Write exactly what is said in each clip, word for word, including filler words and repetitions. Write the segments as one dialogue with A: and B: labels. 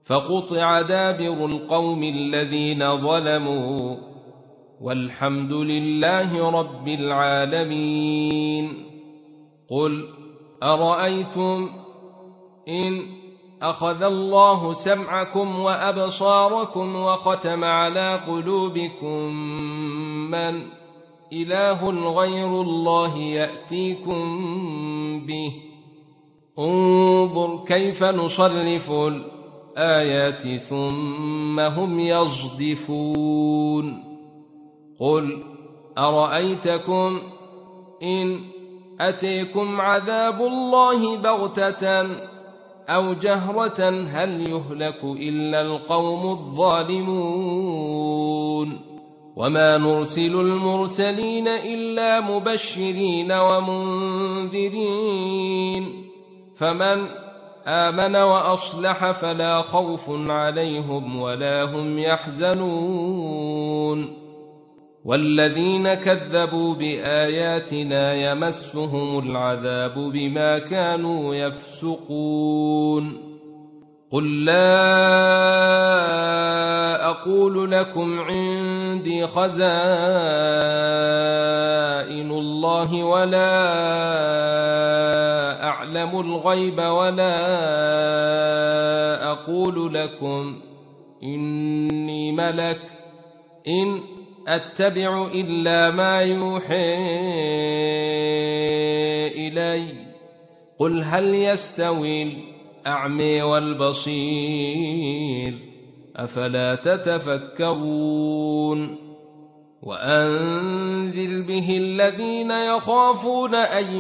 A: فقطع دابر القوم الذين ظلموا والحمد لله رب العالمين. قل أرأيتم إن أخذ الله سمعكم وأبصاركم وختم على قلوبكم من إله غير الله يأتيكم به؟ انظر كيف نصرف الآيات ثم هم يصدفون. قل أرأيتكم إن أتيكم عذاب الله بغتة أو جهرة هل يهلك إلا القوم الظالمون؟ وما نرسل المرسلين إلا مبشرين ومنذرين، فمن آمن وأصلح فلا خوف عليهم ولا هم يحزنون. والذين كذبوا بآياتنا يمسهم العذاب بما كانوا يفسقون. قل لا أقول لكم عندي خزائن الله ولا أعلم الغيب ولا أقول لكم إني ملك إن أتبع إلا ما يوحى إلي. قل هل يستوي الأعمى والبصير أفلا تتفكرون؟ وأنذر به الذين يخافون أن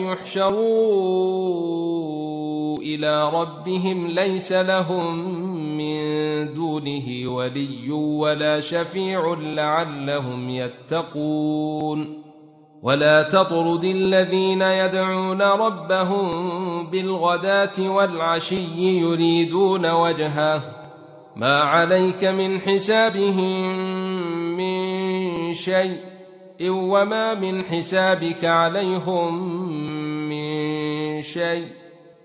A: يحشروا إلى ربهم ليس لهم من دونه ولي ولا شفيع لعلهم يتقون. ولا تطرد الذين يدعون ربهم بالغداة والعشي يريدون وجهه ما عليك من حسابهم من شيء وما من حسابك عليهم من شيء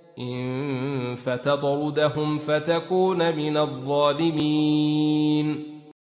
A: إن فتطردهم فتكون من الظالمين.